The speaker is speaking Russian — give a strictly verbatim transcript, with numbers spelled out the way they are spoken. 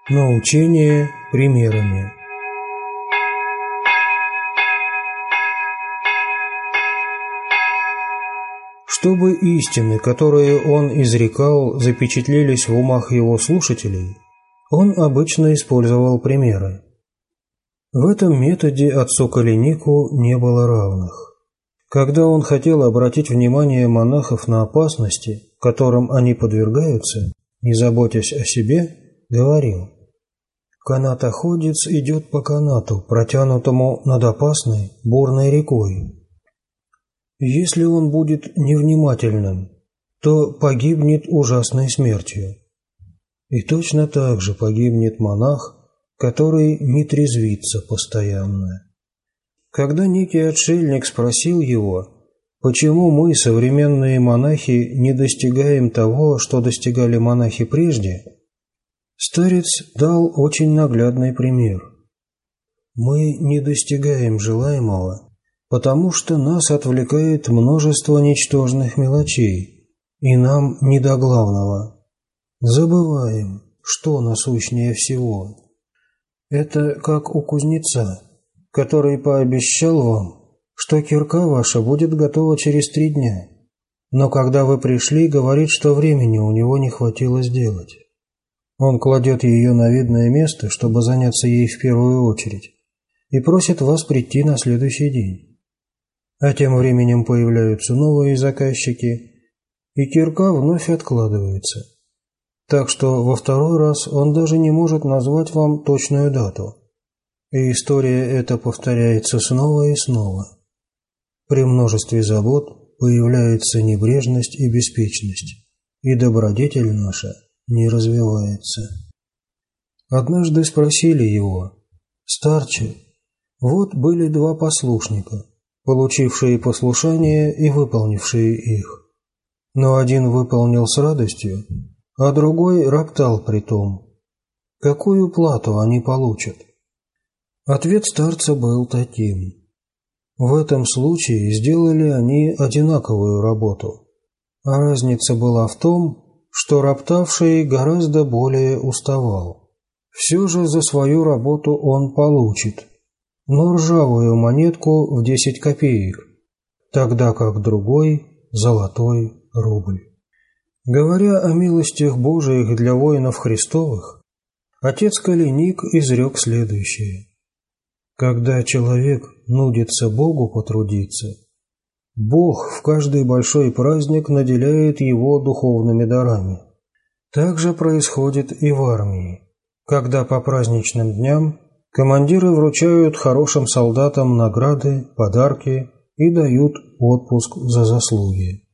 Научение примерами. Чтобы истины, которые он изрекал, запечатлелись в умах его слушателей, он обычно использовал примеры. В этом методе отцу Каленику не было равных. Когда он хотел обратить внимание монахов на опасности, которым они подвергаются, не заботясь о себе, говорил: «Канатоходец идет по канату, протянутому над опасной бурной рекой. Если он будет невнимательным, то погибнет ужасной смертью. И точно так же погибнет монах, который не трезвится постоянно». Когда некий отшельник спросил его, почему мы, современные монахи, не достигаем того, что достигали монахи прежде, старец дал очень наглядный пример. Мы не достигаем желаемого, потому что нас отвлекает множество ничтожных мелочей, и нам не до главного. Забываем, что насущнее всего. Это как у кузнеца, который пообещал вам, что кирка ваша будет готова через три дня, но когда вы пришли, говорит, что времени у него не хватило сделать. Он кладет ее на видное место, чтобы заняться ей в первую очередь, и просит вас прийти на следующий день. А тем временем появляются новые заказчики, и кирка вновь откладывается. Так что во второй раз он даже не может назвать вам точную дату. И история эта повторяется снова и снова. При множестве забот появляется небрежность и беспечность, и добродетель наша не развивается. Однажды спросили его: «Старче, вот были два послушника, получившие послушание и выполнившие их. Но один выполнил с радостью, а другой роптал при том. Какую плату они получат?» Ответ старца был таким: в этом случае сделали они одинаковую работу, а разница была в том, что роптавший гораздо более уставал. Все же за свою работу он получит, но ржавую монетку в десять копеек, тогда как другой – золотой рубль. Говоря о милостях Божиих для воинов Христовых, отец Каленик изрек следующее: когда человек нудится Богу потрудиться, Бог в каждый большой праздник наделяет его духовными дарами. Так же происходит и в армии, когда по праздничным дням командиры вручают хорошим солдатам награды, подарки и дают отпуск за заслуги.